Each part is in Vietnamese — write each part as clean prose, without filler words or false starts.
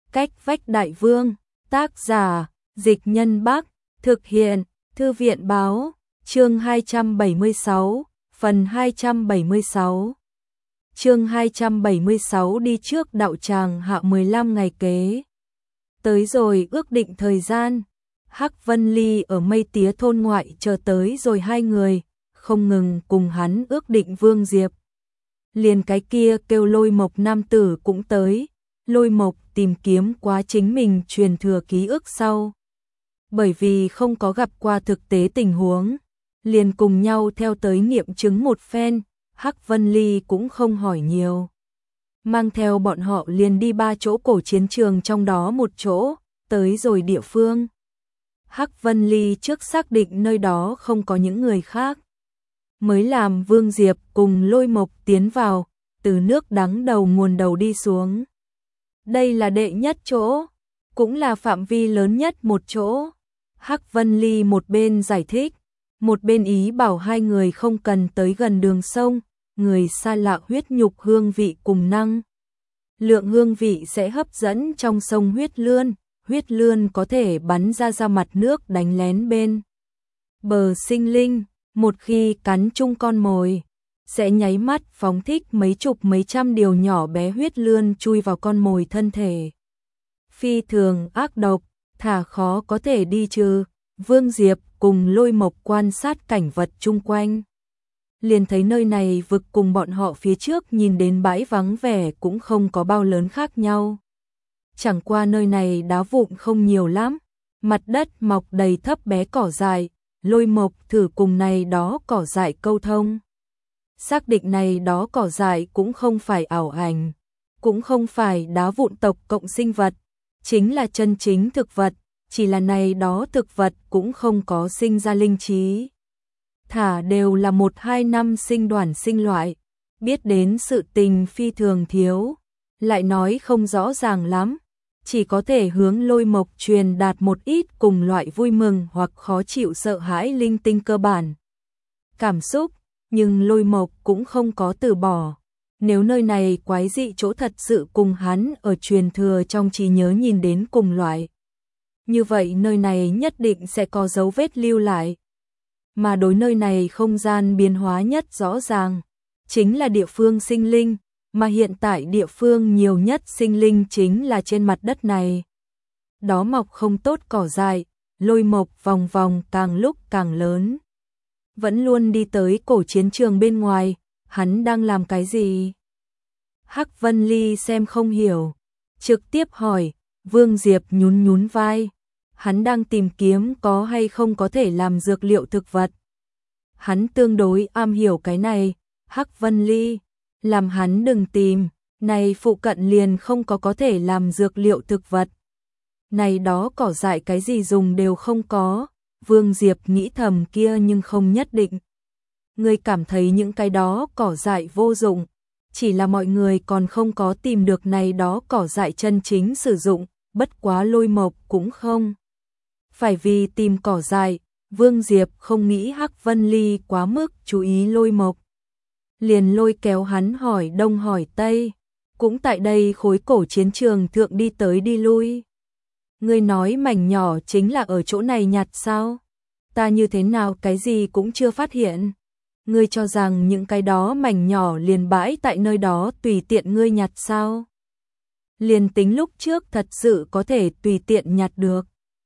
Cách vách đại vương, tác giả, Dịch Nhân Bắc, thực hiện, Thư viện báo, chương 276, phần 276. Chương 276 đi trước đạo tràng hạ 15 ngày kế. Tới rồi ước định thời gian, Hắc Vân Ly ở Mây Tía thôn ngoại chờ tới rồi hai người, không ngừng cùng hắn ước định Vương Diệp. Liền cái kia kêu Lôi Mộc nam tử cũng tới, Lôi Mộc tìm kiếm quá chính mình truyền thừa ký ức sau. Bởi vì không có gặp qua thực tế tình huống, liền cùng nhau theo tới nghiệm chứng một phen, Hắc Vân Ly cũng không hỏi nhiều. Mang theo bọn họ liền đi 3 chỗ cổ chiến trường trong đó một chỗ, tới rồi địa phương. Hắc Vân Ly trước xác định nơi đó không có những người khác. Mới làm Vương Diệp cùng Lôi Mộc tiến vào, từ nước đắng đầu nguồn đầu đi xuống. Đây là đệ nhất chỗ, cũng là phạm vi lớn nhất một chỗ. Hắc Vân Ly một bên giải thích, một bên ý bảo hai người không cần tới gần đường sông, người xa lạ huyết nhục hương vị cùng năng. Lượng hương vị sẽ hấp dẫn trong sông huyết lươn có thể bắn ra mặt nước đánh lén bên bờ sinh linh, một khi cắn chung con mồi, sẽ nháy mắt phóng thích mấy chục mấy trăm điều nhỏ bé huyết lươn chui vào con mồi thân thể. Phi thường ác độc, thả khó có thể đi trừ. Vương Diệp cùng Lôi Mộc quan sát cảnh vật chung quanh. Liền thấy nơi này vực cùng bọn họ phía trước nhìn đến bãi vắng vẻ cũng không có bao lớn khác nhau. Chẳng qua nơi này đá vụn không nhiều lắm, mặt đất mọc đầy thấp bé cỏ dại, Lôi Mộc thử cùng này đó cỏ dại câu thông. Xác định này đó cỏ dại cũng không phải ảo ảnh, cũng không phải đá vụn tộc cộng sinh vật, chính là chân chính thực vật, chỉ là này đó thực vật cũng không có sinh ra linh trí. Thả đều là 1-2 năm sinh đoàn sinh loại, biết đến sự tình phi thường thiếu, lại nói không rõ ràng lắm, chỉ có thể hướng Lôi Mộc truyền đạt một ít cùng loại vui mừng hoặc khó chịu sợ hãi linh tinh cơ bản. Cảm xúc, nhưng Lôi Mộc cũng không có từ bỏ. Nếu nơi này quái dị chỗ thật sự cùng hắn ở truyền thừa trong trí nhớ nhìn đến cùng loại, như vậy nơi này nhất định sẽ có dấu vết lưu lại. Mà đối nơi này không gian biến hóa nhất rõ ràng, chính là địa phương sinh linh, mà hiện tại địa phương nhiều nhất sinh linh chính là trên mặt đất này. Đó mọc không tốt cỏ dại, Lôi Mộc vòng vòng càng lúc càng lớn. Vẫn luôn đi tới cổ chiến trường bên ngoài, hắn đang làm cái gì? Hắc Vân Ly xem không hiểu, trực tiếp hỏi. Vương Diệp nhún nhún vai, hắn đang tìm kiếm có hay không có thể làm dược liệu thực vật. Hắn tương đối am hiểu cái này. Hắc Vân Ly, làm hắn đừng tìm, này phụ cận liền không có thể làm dược liệu thực vật. Này đó cỏ dại cái gì dùng đều không có. Vương Diệp nghĩ thầm kia nhưng không nhất định. Người cảm thấy những cái đó cỏ dại vô dụng, chỉ là mọi người còn không có tìm được này đó cỏ dại chân chính sử dụng, bất quá Lôi Mộc cũng không phải vì tìm cỏ dại. Vương Diệp không nghĩ Hắc Vân Ly quá mức chú ý Lôi Mộc, liền lôi kéo hắn hỏi đông hỏi tây, cũng tại đây khối cổ chiến trường thượng đi tới đi lui. Ngươi nói mảnh nhỏ chính là ở chỗ này nhặt sao? Ta như thế nào cái gì cũng chưa phát hiện. Ngươi cho rằng những cái đó mảnh nhỏ liền bãi tại nơi đó tùy tiện ngươi nhặt sao? Liền tính lúc trước thật sự có thể tùy tiện nhặt được.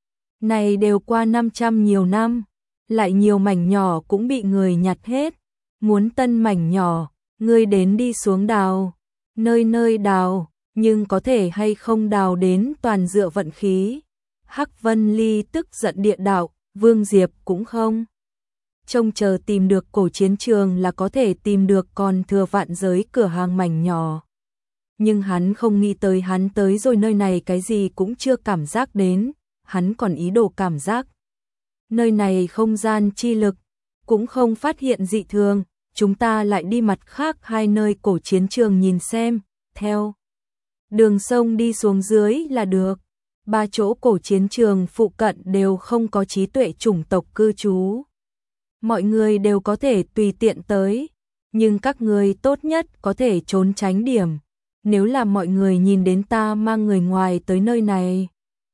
Này đều qua 500 nhiều năm, lại nhiều mảnh nhỏ cũng bị người nhặt hết. Muốn tân mảnh nhỏ, ngươi đến đi xuống đào, nơi nơi đào, nhưng có thể hay không đào đến toàn dựa vận khí. Hắc Vân Ly tức giận địa đạo, Vương Diệp cũng không trông chờ tìm được cổ chiến trường là có thể tìm được còn thừa vạn giới cửa hàng mảnh nhỏ. Nhưng hắn không nghĩ tới hắn tới rồi nơi này cái gì cũng chưa cảm giác đến, hắn còn ý đồ cảm giác. Nơi này không gian chi lực, cũng không phát hiện dị thường, chúng ta lại đi mặt khác hai nơi cổ chiến trường nhìn xem, theo đường sông đi xuống dưới là được. 3 chỗ cổ chiến trường phụ cận đều không có trí tuệ chủng tộc cư trú. Mọi người đều có thể tùy tiện tới, nhưng các người tốt nhất có thể trốn tránh điểm. nếu là mọi người nhìn đến ta mang người ngoài tới nơi này,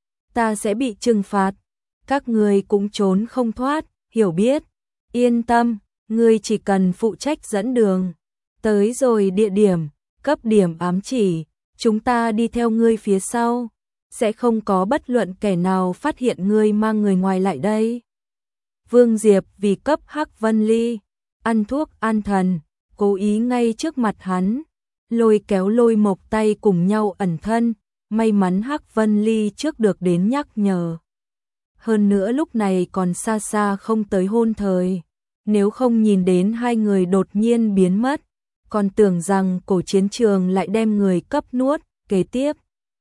ta sẽ bị trừng phạt, các ngươi cũng trốn không thoát, hiểu biết. Yên tâm, ngươi chỉ cần phụ trách dẫn đường. Tới rồi địa điểm, cấp điểm ám chỉ, chúng ta đi theo ngươi phía sau, sẽ không có bất luận kẻ nào phát hiện ngươi mang người ngoài lại đây. Vương Diệp vì cấp Hắc Vân Ly ăn thuốc an thần, cố ý ngay trước mặt hắn, lôi kéo Lôi Mộc tay cùng nhau ẩn thân, may mắn Hắc Vân Ly trước được đến nhắc nhở. Hơn nữa lúc này còn xa xa không tới hôn thời, nếu không nhìn đến hai người đột nhiên biến mất, còn tưởng rằng cổ chiến trường lại đem người cấp nuốt. Kế tiếp,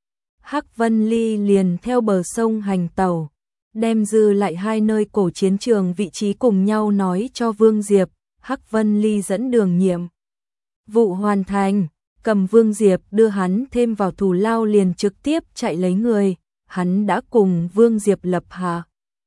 Hắc Vân Ly liền theo bờ sông hành tàu, đem dư lại hai nơi cổ chiến trường vị trí cùng nhau nói cho Vương Diệp. Hắc Vân Ly dẫn đường nhiệm vụ hoàn thành, cầm Vương Diệp đưa hắn thêm vào thù lao liền trực tiếp chạy lấy người. Hắn đã cùng Vương Diệp lập hạ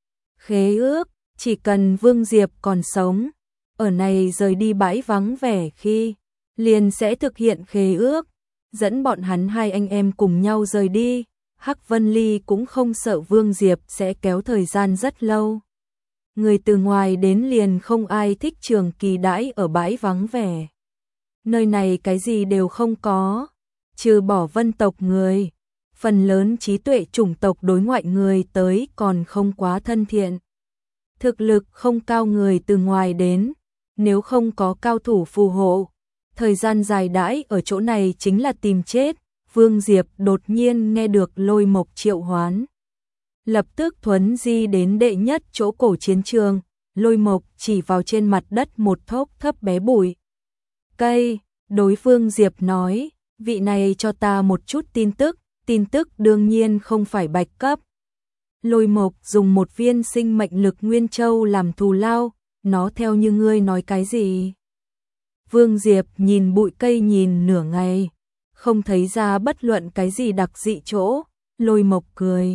khế ước, chỉ cần Vương Diệp còn sống, ở này rời đi bãi vắng vẻ khi, liền sẽ thực hiện khế ước, dẫn bọn hắn hai anh em cùng nhau rời đi. Hắc Vân Ly cũng không sợ Vương Diệp sẽ kéo thời gian rất lâu. Người từ ngoài đến liền không ai thích trường kỳ đãi ở bãi vắng vẻ. Nơi này cái gì đều không có, trừ bỏ vân tộc người. Phần lớn trí tuệ chủng tộc đối ngoại người tới còn không quá thân thiện. Thực lực không cao người từ ngoài đến, nếu không có cao thủ phù hộ, thời gian dài đãi ở chỗ này chính là tìm chết. Vương Diệp đột nhiên nghe được Lôi Mộc triệu hoán, lập tức thuấn di đến đệ nhất chỗ cổ chiến trường. Lôi Mộc chỉ vào trên mặt đất một thốc thấp bé bụi cây, đối Vương Diệp nói, vị này cho ta một chút tin tức đương nhiên không phải bạch cấp. Lôi Mộc dùng một viên sinh mệnh lực nguyên châu làm thù lao, nó theo như ngươi nói cái gì? Vương Diệp nhìn bụi cây nhìn nửa ngày, không thấy ra bất luận cái gì đặc dị chỗ. Lôi Mộc cười,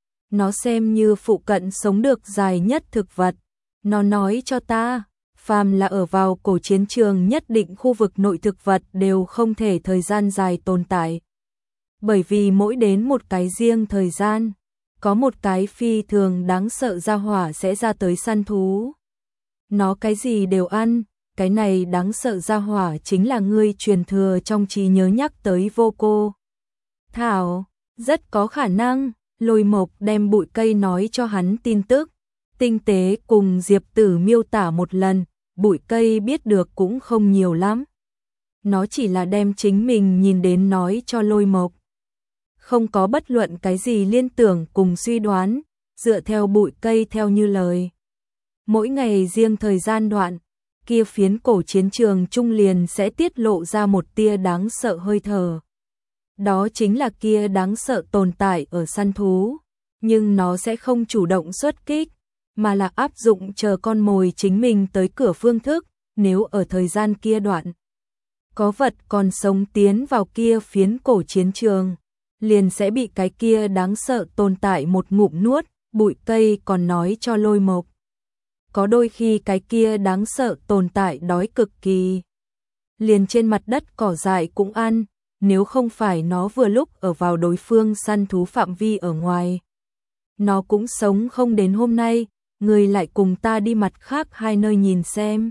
nó xem như phụ cận sống được dài nhất thực vật. Nó nói cho ta, phàm là ở vào cổ chiến trường nhất định khu vực nội thực vật đều không thể thời gian dài tồn tại. Bởi vì mỗi đến một cái riêng thời gian, có một cái phi thường đáng sợ gia hỏa sẽ ra tới săn thú. Nó cái gì đều ăn, cái này đáng sợ gia hỏa chính là ngươi truyền thừa trong trí nhớ nhắc tới vô cô thảo, rất có khả năng. Lôi Mộc đem bụi cây nói cho hắn tin tức, tinh tế cùng Diệp Tử miêu tả một lần, bụi cây biết được cũng không nhiều lắm. Nó chỉ là đem chính mình nhìn đến nói cho Lôi Mộc, không có bất luận cái gì liên tưởng cùng suy đoán, dựa theo bụi cây theo như lời. Mỗi ngày riêng thời gian đoạn, kia phiến cổ chiến trường trung liền sẽ tiết lộ ra một tia đáng sợ hơi thở. Đó chính là kia đáng sợ tồn tại ở săn thú, nhưng nó sẽ không chủ động xuất kích, mà là áp dụng chờ con mồi chính mình tới cửa phương thức. Nếu ở thời gian kia đoạn, có vật còn sống tiến vào kia phiến cổ chiến trường, liền sẽ bị cái kia đáng sợ tồn tại một ngụm nuốt. Bụi cây còn nói cho Lôi Mộc, có đôi khi cái kia đáng sợ tồn tại đói cực kỳ, liền trên mặt đất cỏ dại cũng ăn, nếu không phải nó vừa lúc ở vào đối phương săn thú phạm vi ở ngoài, nó cũng sống không đến hôm nay. Người lại cùng ta đi mặt khác hai nơi nhìn xem.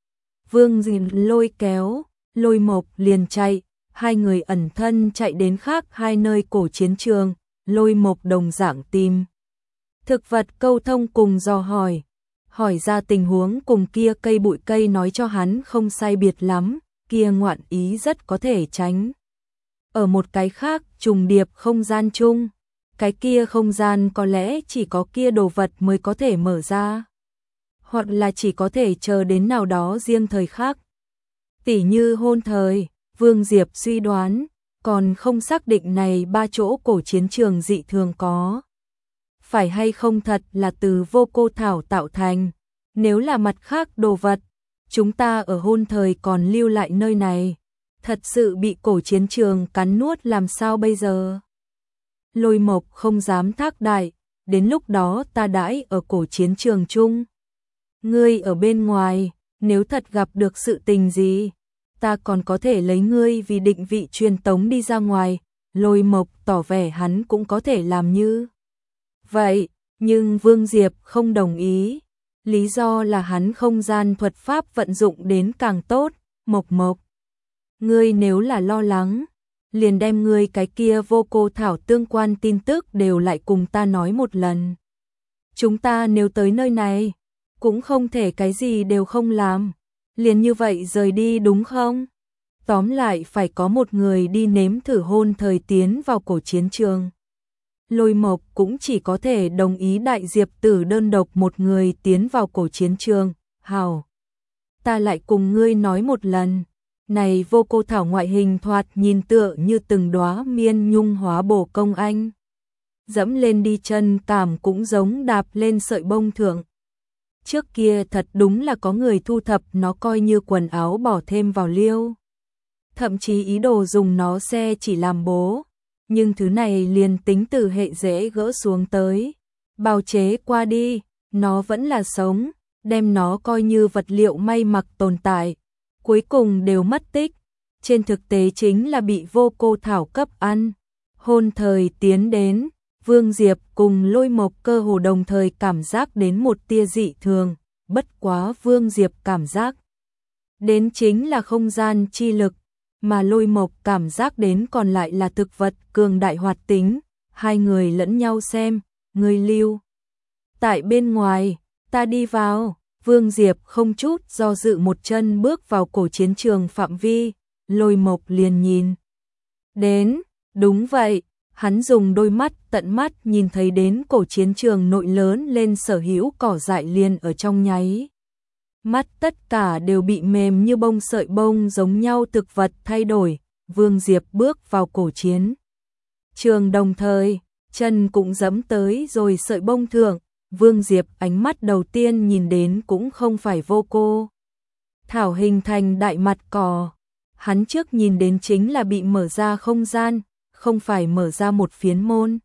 Vương Diệp lôi kéo Lôi Mộc liền chạy, hai người ẩn thân chạy đến khác hai nơi cổ chiến trường. Lôi Mộc đồng dạng tìm thực vật câu thông cùng dò hỏi ra tình huống cùng kia cây bụi cây nói cho hắn không sai biệt lắm, kia ngoạn ý rất có thể tránh ở một cái khác trùng điệp không gian chung. Cái kia không gian có lẽ chỉ có kia đồ vật mới có thể mở ra, hoặc là chỉ có thể chờ đến nào đó riêng thời khác. Tỉ như hôn thời, Vương Diệp suy đoán, còn không xác định này ba chỗ cổ chiến trường dị thường có phải hay không thật là từ vô cô thảo tạo thành. Nếu là mặt khác đồ vật, chúng ta ở hôn thời còn lưu lại nơi này, thật sự bị cổ chiến trường cắn nuốt làm sao bây giờ? Lôi Mộc không dám thác đại, đến lúc đó ta đãi ở cổ chiến trường chung. Ngươi ở bên ngoài, nếu thật gặp được sự tình gì, ta còn có thể lấy ngươi vì định vị truyền tống đi ra ngoài. Lôi Mộc tỏ vẻ hắn cũng có thể làm như vậy, nhưng Vương Diệp không đồng ý. Lý do là hắn không gian thuật pháp vận dụng đến càng tốt. Mộc Mộc, ngươi nếu là lo lắng, liền đem ngươi cái kia vô cô thảo tương quan tin tức đều lại cùng ta nói một lần. Chúng ta nếu tới nơi này, cũng không thể cái gì đều không làm, liền như vậy rời đi đúng không? Tóm lại phải có một người đi nếm thử hôn thời tiến vào cổ chiến trường. Lôi Mộc cũng chỉ có thể đồng ý Đại Diệp Tử đơn độc một người tiến vào cổ chiến trường. Hảo, ta lại cùng ngươi nói một lần. Này vô cô thảo ngoại hình thoạt nhìn tựa như từng đóa miên nhung hóa bổ công anh. Dẫm lên đi chân cảm cũng giống đạp lên sợi bông thượng. Trước kia thật đúng là có người thu thập nó coi như quần áo bỏ thêm vào liêu. Thậm chí ý đồ dùng nó xe chỉ làm bố. Nhưng thứ này liền tính từ hệ dễ gỡ xuống tới. Bào chế qua đi, nó vẫn là sống, đem nó coi như vật liệu may mặc tồn tại. Cuối cùng đều mất tích. Trên thực tế chính là bị vô cô thảo cấp ăn. Hôn thời tiến đến, Vương Diệp cùng Lôi Mộc cơ hồ đồng thời cảm giác đến một tia dị thường. Bất quá Vương Diệp cảm giác đến chính là không gian chi lực, mà Lôi Mộc cảm giác đến còn lại là thực vật cường đại hoạt tính. Hai người lẫn nhau xem, người lưu tại bên ngoài, ta đi vào. Vương Diệp không chút do dự một chân bước vào cổ chiến trường phạm vi. Lôi Mộc liền nhìn đến, đúng vậy, hắn dùng đôi mắt tận mắt nhìn thấy đến cổ chiến trường nội lớn lên sở hữu cỏ dại liền ở trong nháy mắt tất cả đều bị mềm như bông sợi bông giống nhau thực vật thay đổi. Vương Diệp bước vào cổ chiến trường đồng thời, chân cũng giẫm tới rồi sợi bông thượng. Vương Diệp ánh mắt đầu tiên nhìn đến cũng không phải vô cô thảo hình thành đại mặt cỏ. Hắn trước nhìn đến chính là bị mở ra không gian, không phải mở ra một phiến môn,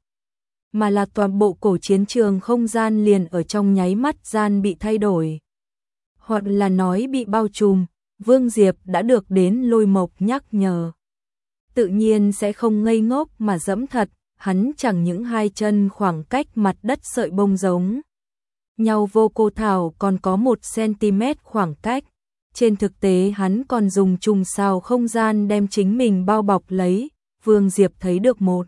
mà là toàn bộ cổ chiến trường không gian liền ở trong nháy mắt gian bị thay đổi. Hoặc là nói bị bao trùm. Vương Diệp đã được đến Lôi Mộc nhắc nhở, tự nhiên sẽ không ngây ngốc mà dẫm thật. Hắn chẳng những hai chân khoảng cách mặt đất sợi bông giống nhau vô cô thảo còn có 1 cm khoảng cách. Trên thực tế hắn còn dùng trùng sao không gian đem chính mình bao bọc lấy. Vương Diệp thấy được một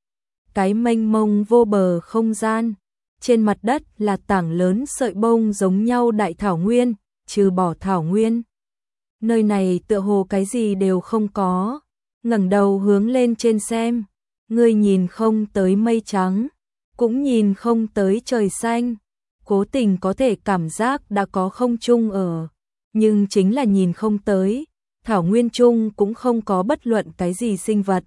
cái mênh mông vô bờ không gian. Trên mặt đất là tảng lớn sợi bông giống nhau đại thảo nguyên, trừ bỏ thảo nguyên. Nơi này tựa hồ cái gì đều không có. Ngẩng đầu hướng lên trên xem, ngươi nhìn không tới mây trắng, cũng nhìn không tới trời xanh. Cố tình có thể cảm giác đã có không trung ở, nhưng chính là nhìn không tới. Thảo nguyên trung cũng không có bất luận cái gì sinh vật.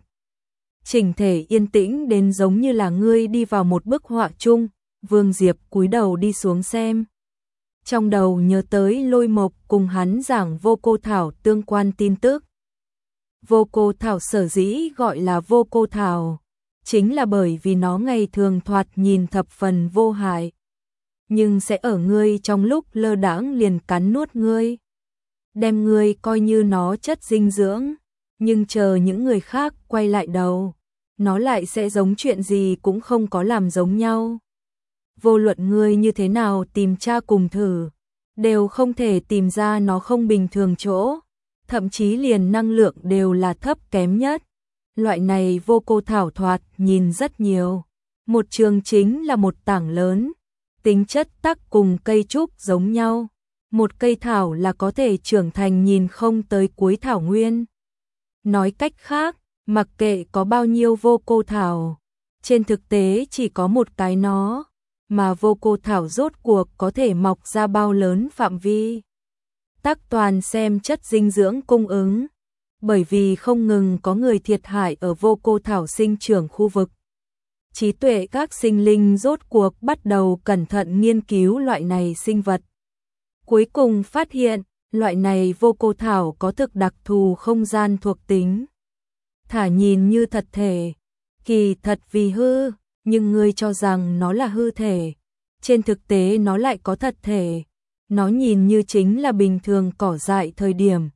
Chỉnh thể yên tĩnh đến giống như là ngươi đi vào một bức họa chung. Vương Diệp cúi đầu đi xuống xem. Trong đầu nhớ tới Lôi Mộc cùng hắn giảng vô cô thảo tương quan tin tức. Vô cô thảo sở dĩ gọi là vô cô thảo, chính là bởi vì nó ngày thường thoạt nhìn thập phần vô hại, nhưng sẽ ở ngươi trong lúc lơ đãng liền cắn nuốt ngươi, đem ngươi coi như nó chất dinh dưỡng, nhưng chờ những người khác quay lại đầu, nó lại sẽ giống chuyện gì cũng không có làm giống nhau. Vô luận ngươi như thế nào tìm tra cùng thử, đều không thể tìm ra nó không bình thường chỗ, thậm chí liền năng lượng đều là thấp kém nhất. Loại này vô cô thảo thoạt nhìn rất nhiều. Một trường chính là một tảng lớn, tính chất tắc cùng cây trúc giống nhau. Một cây thảo là có thể trưởng thành nhìn không tới cuối thảo nguyên. Nói cách khác, mặc kệ có bao nhiêu vô cô thảo, trên thực tế chỉ có một cái nó, mà vô cô thảo rốt cuộc có thể mọc ra bao lớn phạm vi. Tắc toàn xem chất dinh dưỡng cung ứng, bởi vì không ngừng có người thiệt hại ở vô cô thảo sinh trưởng khu vực. Trí tuệ các sinh linh rốt cuộc bắt đầu cẩn thận nghiên cứu loại này sinh vật. Cuối cùng phát hiện, loại này vô cô thảo có thực đặc thù không gian thuộc tính. Thả nhìn như thật thể, kỳ thật vì hư, nhưng ngươi cho rằng nó là hư thể. Trên thực tế nó lại có thật thể. Nó nhìn như chính là bình thường cỏ dại thời điểm,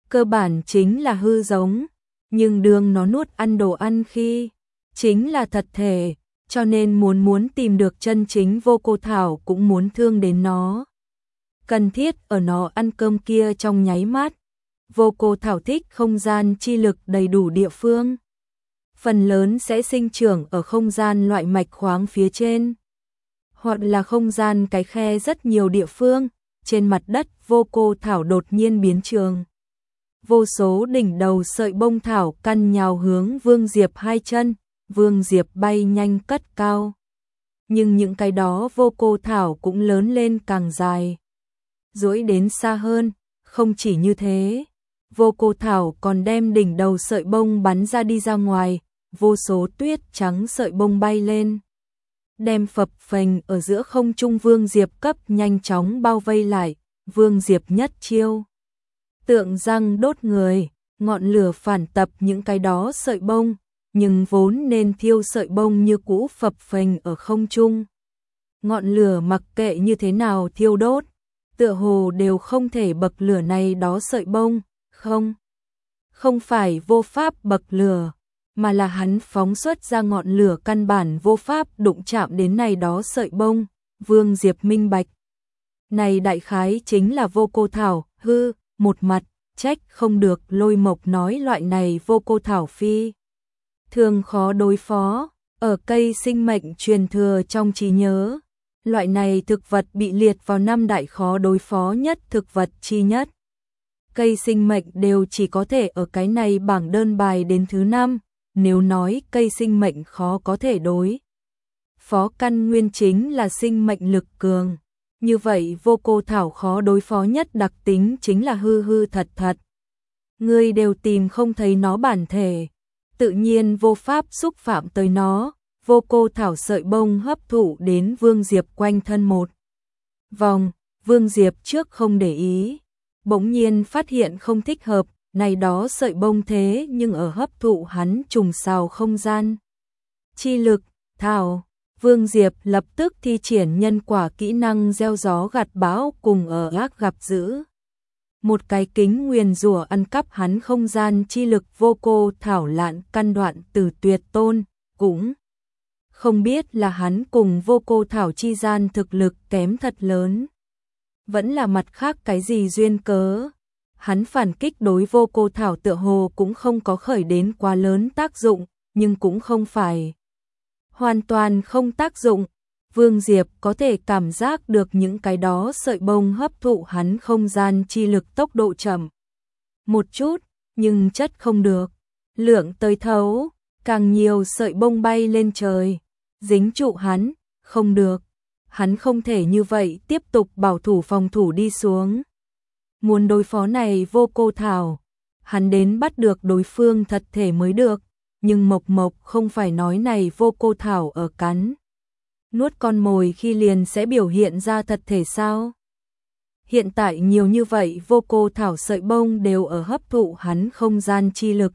cơ bản chính là hư giống, nhưng đương nó nuốt ăn đồ ăn khi chính là thật thể, cho nên muốn tìm được chân chính vô cô thảo cũng muốn thương đến nó. Cần thiết ở nó ăn cơm kia trong nháy mắt. Vô cô thảo thích không gian chi lực đầy đủ địa phương. Phần lớn sẽ sinh trưởng ở không gian loại mạch khoáng phía trên, hoặc là không gian cái khe rất nhiều địa phương. Trên mặt đất vô cô thảo đột nhiên biến trường. Vô số đỉnh đầu sợi bông thảo căn nhào hướng Vương Diệp hai chân, Vương Diệp bay nhanh cất cao. Nhưng những cái đó vô cô thảo cũng lớn lên càng dài, duỗi đến xa hơn. Không chỉ như thế, vô cô thảo còn đem đỉnh đầu sợi bông bắn ra đi ra ngoài, vô số tuyết trắng sợi bông bay lên, đem phập phềnh ở giữa không trung Vương Diệp cấp nhanh chóng bao vây lại. Vương Diệp nhất chiêu tượng răng đốt người, ngọn lửa phản tập những cái đó sợi bông, nhưng vốn nên thiêu sợi bông như cũ phập phềnh ở không trung. Ngọn lửa mặc kệ như thế nào thiêu đốt, tựa hồ đều không thể bậc lửa này đó sợi bông. Không phải vô pháp bậc lửa, mà là hắn phóng xuất ra ngọn lửa căn bản vô pháp đụng chạm đến này đó sợi bông. Vương Diệp minh bạch, này đại khái chính là vô cô thảo. Một mặt trách không được Lôi Mộc nói loại này vô cô thảo phi thường khó đối phó. Ở cây sinh mệnh truyền thừa trong trí nhớ, loại này thực vật bị liệt vào 5 đại khó đối phó nhất thực vật chi nhất. Cây sinh mệnh đều chỉ có thể ở cái này bảng đơn bài đến thứ 5. Nếu nói cây sinh mệnh khó có thể đối phó căn nguyên chính là sinh mệnh lực cường, như vậy vô cô thảo khó đối phó nhất đặc tính chính là hư thật thật. Ngươi đều tìm không thấy nó bản thể, tự nhiên vô pháp xúc phạm tới nó. Vô cô thảo sợi bông hấp thụ đến Vương Diệp quanh thân một vòng. Vương Diệp trước không để ý, bỗng nhiên phát hiện không thích hợp, này đó sợi bông thế nhưng ở hấp thụ hắn trùng sào không gian chi lực. Thảo, Vương Diệp lập tức thi triển nhân quả kỹ năng gieo gió gặt bão cùng ở ác gặp dữ. Một cái kính nguyền rủa ăn cắp hắn không gian chi lực. Vô cô thảo lạn căn đoạn từ tuyệt tôn, cũng không biết là hắn cùng vô cô thảo chi gian thực lực kém thật lớn, vẫn là mặt khác cái gì duyên cớ. Hắn phản kích đối vô cô thảo tựa hồ cũng không có khởi đến quá lớn tác dụng, nhưng cũng không phải hoàn toàn không tác dụng. Vương Diệp có thể cảm giác được những cái đó sợi bông hấp thụ hắn không gian chi lực tốc độ chậm một chút, nhưng chất không được. Lượng tới thấu, càng nhiều sợi bông bay lên trời, dính trụ hắn, không được. Hắn không thể như vậy tiếp tục bảo thủ phòng thủ đi xuống. Muốn đối phó này vô cô thảo, hắn đến bắt được đối phương thật thể mới được. Nhưng Mộc không phải nói này vô cô thảo ở cắn nuốt con mồi khi liền sẽ biểu hiện ra thật thể sao? Hiện tại nhiều như vậy vô cô thảo sợi bông đều ở hấp thụ hắn không gian chi lực,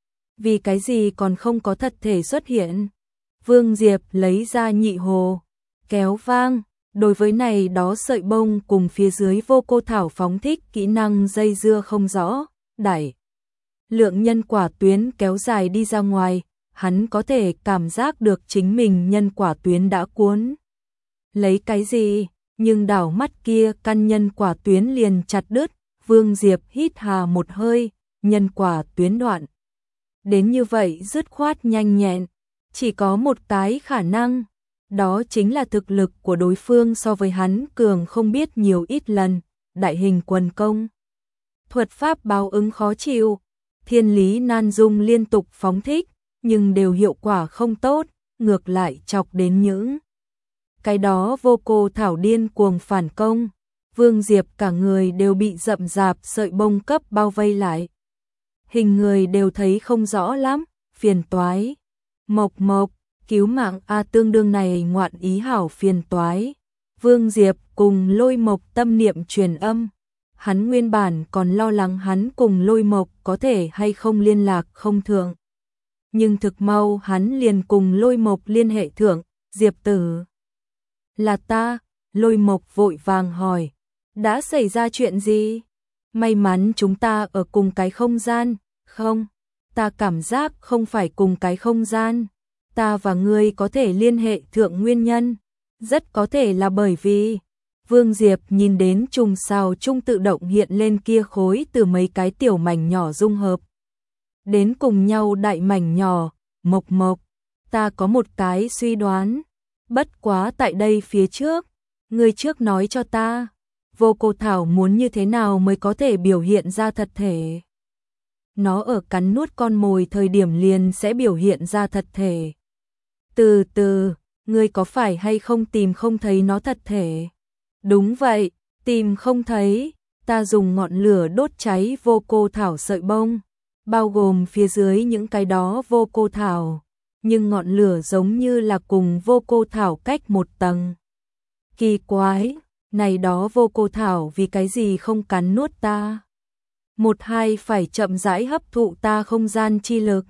vì cái gì còn không có thật thể xuất hiện? Vương Diệp lấy ra nhị hồ, kéo vang, đối với này đó sợi bông cùng phía dưới vô cô thảo phóng thích kỹ năng dây dưa không rõ, đẩy lượng nhân quả tuyến kéo dài đi ra ngoài. Hắn có thể cảm giác được chính mình nhân quả tuyến đã cuốn lấy cái gì, nhưng đảo mắt kia căn nhân quả tuyến liền chặt đứt. Vương Diệp hít hà một hơi, nhân quả tuyến đoạn đến như vậy dứt khoát nhanh nhẹn, chỉ có một cái khả năng, đó chính là thực lực của đối phương so với hắn cường không biết nhiều ít lần. Đại hình quần công, thuật pháp báo ứng khó chịu, thiên lý nan dung liên tục phóng thích, nhưng đều hiệu quả không tốt, ngược lại chọc đến những cái đó vô cô thảo điên cuồng phản công. Vương Diệp cả người đều bị rậm rạp sợi bông cấp bao vây lại, hình người đều thấy không rõ lắm, phiền toái. Mộc, cứu mạng a, tương đương này ngoạn ý hảo phiền toái. Vương Diệp cùng Lôi Mộc tâm niệm truyền âm, hắn nguyên bản còn lo lắng hắn cùng Lôi Mộc có thể hay không liên lạc không thượng. Nhưng thực mau hắn liền cùng Lôi Mộc liên hệ thượng. Diệp tử, là ta. Lôi Mộc vội vàng hỏi, đã xảy ra chuyện gì? May mắn chúng ta ở cùng cái không gian, không, ta cảm giác không phải cùng cái không gian. Ta và ngươi có thể liên hệ thượng nguyên nhân, rất có thể là bởi vì Vương Diệp nhìn đến trùng sao trung tự động hiện lên kia khối từ mấy cái tiểu mảnh nhỏ dung hợp đến cùng nhau đại mảnh nhỏ. Mộc Mộc, ta có một cái suy đoán, bất quá tại đây phía trước, ngươi trước nói cho ta, vô cô thảo muốn như thế nào mới có thể biểu hiện ra thật thể. Nó ở cắn nuốt con mồi thời điểm liền sẽ biểu hiện ra thật thể. Từ từ, ngươi có phải hay không tìm không thấy nó thật thể? Đúng vậy, tìm không thấy, ta dùng ngọn lửa đốt cháy vô cô thảo sợi bông, bao gồm phía dưới những cái đó vô cô thảo, nhưng ngọn lửa giống như là cùng vô cô thảo cách một tầng. Kỳ quái, này đó vô cô thảo vì cái gì không cắn nuốt ta? Một hai phải chậm rãi hấp thụ ta không gian chi lực.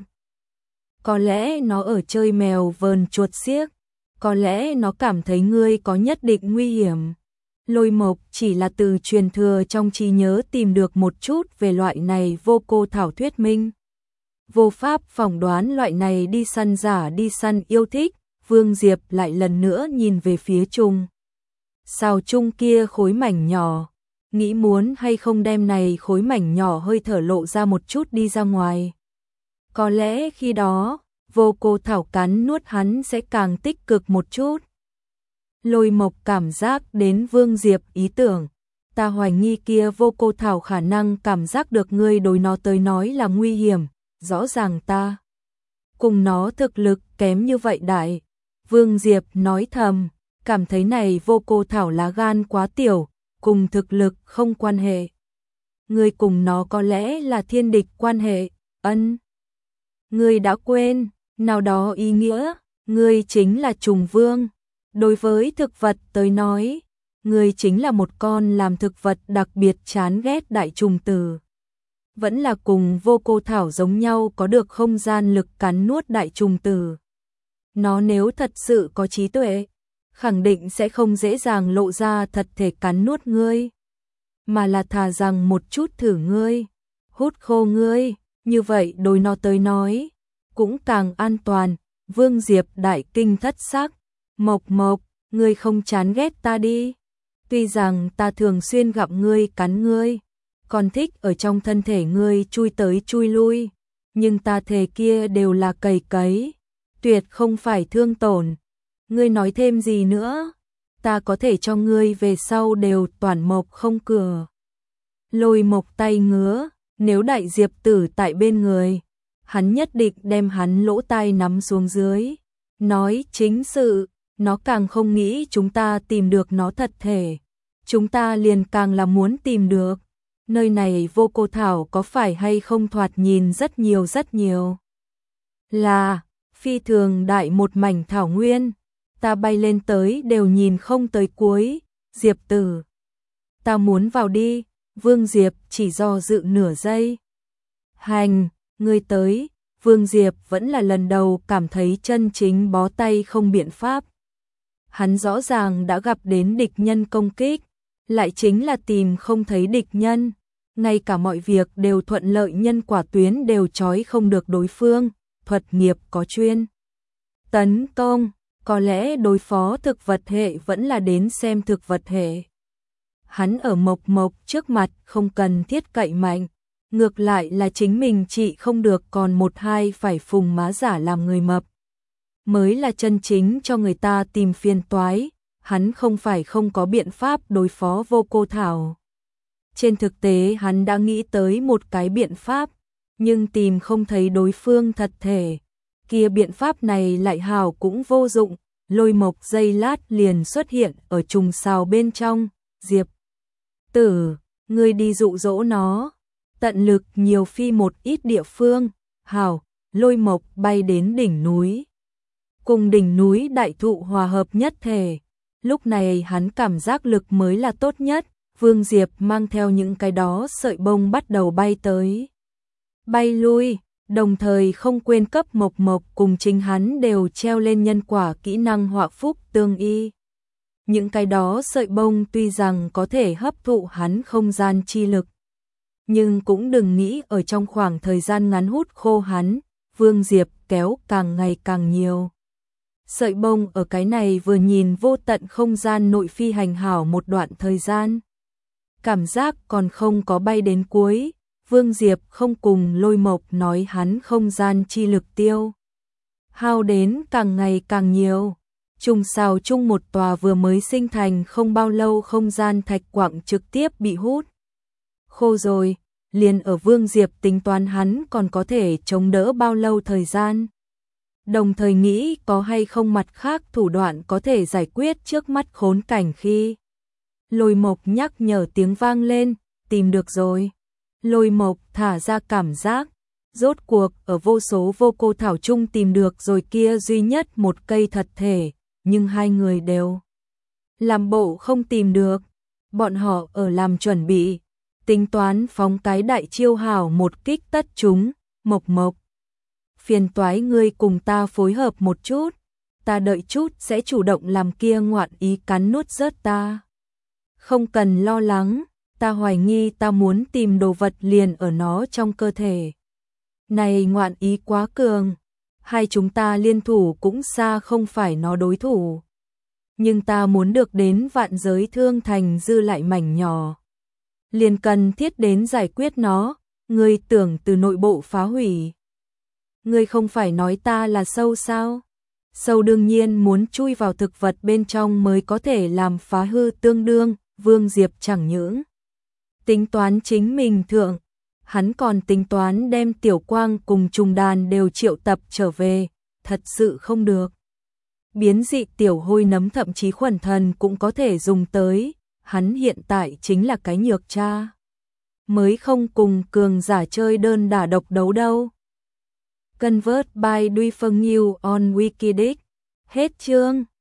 Có lẽ nó ở chơi mèo vờn chuột xiếc, có lẽ nó cảm thấy ngươi có nhất định nguy hiểm. Lôi Mộc chỉ là từ truyền thừa trong trí nhớ tìm được một chút về loại này vô cô thảo thuyết minh. Vô pháp phỏng đoán loại này đi săn giả đi săn yêu thích. Vương Diệp lại lần nữa nhìn về phía trùng sao chung kia khối mảnh nhỏ, nghĩ muốn hay không đem này khối mảnh nhỏ hơi thở lộ ra một chút đi ra ngoài. Có lẽ khi đó, vô cô thảo cắn nuốt hắn sẽ càng tích cực một chút. Lôi Mộc cảm giác đến Vương Diệp ý tưởng, ta hoài nghi kia vô cô thảo khả năng cảm giác được ngươi đối nó tới nói là nguy hiểm, rõ ràng ta cùng nó thực lực kém như vậy đại. Vương Diệp nói thầm, cảm thấy này vô cô thảo lá gan quá tiểu, cùng thực lực không quan hệ. Ngươi cùng nó có lẽ là thiên địch quan hệ. Ân, ngươi đã quên, nào đó ý nghĩa, ngươi chính là trùng vương. Đối với thực vật tới nói, ngươi chính là một con làm thực vật đặc biệt chán ghét đại trùng tử. Vẫn là cùng vô cô thảo giống nhau có được không gian lực cắn nuốt đại trùng tử. Nó nếu thật sự có trí tuệ, khẳng định sẽ không dễ dàng lộ ra thật thể cắn nuốt ngươi, mà là thà rằng một chút thử ngươi, hút khô ngươi, như vậy đối nó tới nói, cũng càng an toàn. Vương Diệp đại kinh thất sắc, Mộc Mộc, ngươi không chán ghét ta đi, tuy rằng ta thường xuyên gặp ngươi cắn ngươi, còn thích ở trong thân thể ngươi chui tới chui lui, nhưng ta thề kia đều là cầy cấy, tuyệt không phải thương tổn. Ngươi nói thêm gì nữa, ta có thể cho ngươi về sau đều toàn mộc không cửa. Lôi Mộc tay ngứa, nếu đại diệp tử tại bên người, hắn nhất định đem hắn lỗ tai nắm xuống dưới. Nói chính sự, nó càng không nghĩ chúng ta tìm được nó thật thể, chúng ta liền càng là muốn tìm được. Nơi này vô cô thảo có phải hay không thoạt nhìn rất nhiều. Là, phi thường đại một mảnh thảo nguyên. Ta bay lên tới đều nhìn không tới cuối. Diệp tử, ta muốn vào đi. Vương Diệp chỉ do dự nửa giây. Hành, ngươi tới. Vương Diệp vẫn là lần đầu cảm thấy chân chính bó tay không biện pháp. Hắn rõ ràng đã gặp đến địch nhân công kích, lại chính là tìm không thấy địch nhân. Ngay cả mọi việc đều thuận lợi, nhân quả tuyến đều trói không được đối phương. Thuật nghiệp có chuyên tấn công, có lẽ đối phó thực vật hệ vẫn là đến xem thực vật hệ. Hắn ở Mộc Mộc trước mặt không cần thiết cậy mạnh, ngược lại là chính mình trị không được còn một hai phải phùng má giả làm người mập. Mới là chân chính cho người ta tìm phiền toái, hắn không phải không có biện pháp đối phó vô cô thảo. Trên thực tế hắn đã nghĩ tới một cái biện pháp, nhưng tìm không thấy đối phương thật thể. Kia biện pháp này lại hào cũng vô dụng. Lôi Mộc giây lát liền xuất hiện ở trùng sao bên trong. Diệp tử, ngươi đi dụ dỗ nó, tận lực nhiều phi một ít địa phương. Hào, Lôi Mộc bay đến đỉnh núi, cùng đỉnh núi đại thụ hòa hợp nhất thể. Lúc này hắn cảm giác lực mới là tốt nhất. Vương Diệp mang theo những cái đó sợi bông bắt đầu bay tới, bay lui, đồng thời không quên cấp Mộc Mộc cùng chính hắn đều treo lên nhân quả kỹ năng họa phúc tương y. Những cái đó sợi bông tuy rằng có thể hấp thụ hắn không gian chi lực, Nhưng cũng đừng nghĩ ở trong khoảng thời gian ngắn hút khô hắn, Vương Diệp kéo càng ngày càng nhiều. Sợi bông ở cái này vừa nhìn vô tận không gian nội phi hành hảo một đoạn thời gian. Cảm giác còn không có bay đến cuối, Vương Diệp không cùng Lôi Mộc nói hắn không gian chi lực tiêu. Hao đến càng ngày càng nhiều. Trùng xào chung một tòa vừa mới sinh thành không bao lâu không gian thạch quặng trực tiếp bị hút khô rồi, liền ở Vương Diệp tính toán hắn còn có thể chống đỡ bao lâu thời gian. Đồng thời nghĩ có hay không mặt khác thủ đoạn có thể giải quyết trước mắt khốn cảnh khi. Lôi Mộc nhắc nhở tiếng vang lên, tìm được rồi. Lôi Mộc thả ra cảm giác, rốt cuộc ở vô số vô cô thảo chung tìm được rồi kia duy nhất một cây thật thể, nhưng hai người đều làm bộ không tìm được. Bọn họ ở làm chuẩn bị, tính toán phóng cái đại chiêu hảo một kích tất chúng. Mộc Mộc, phiền toái ngươi cùng ta phối hợp một chút, ta đợi chút sẽ chủ động làm kia ngoạn ý cắn nuốt rớt ta. Không cần lo lắng, ta hoài nghi ta muốn tìm đồ vật liền ở nó trong cơ thể. Này ngoạn ý quá cường, hai chúng ta liên thủ cũng xa không phải nó đối thủ. Nhưng ta muốn được đến vạn giới thương thành dư lại mảnh nhỏ. Liền cần thiết đến giải quyết nó, ngươi tưởng từ nội bộ phá hủy. Ngươi không phải nói ta là sâu sao? Sâu đương nhiên muốn chui vào thực vật bên trong mới có thể làm phá hư tương đương, Vương Diệp chẳng những tính toán chính mình thượng, hắn còn tính toán đem Tiểu Quang cùng trùng đàn đều triệu tập trở về, thật sự không được. Biến dị tiểu hôi nấm thậm chí khuẩn thần cũng có thể dùng tới, hắn hiện tại chính là cái nhược cha. Mới không cùng cường giả chơi đơn đả độc đấu đâu. Convert by Duy Phương Nhiêu on Wikidic. Hết chương.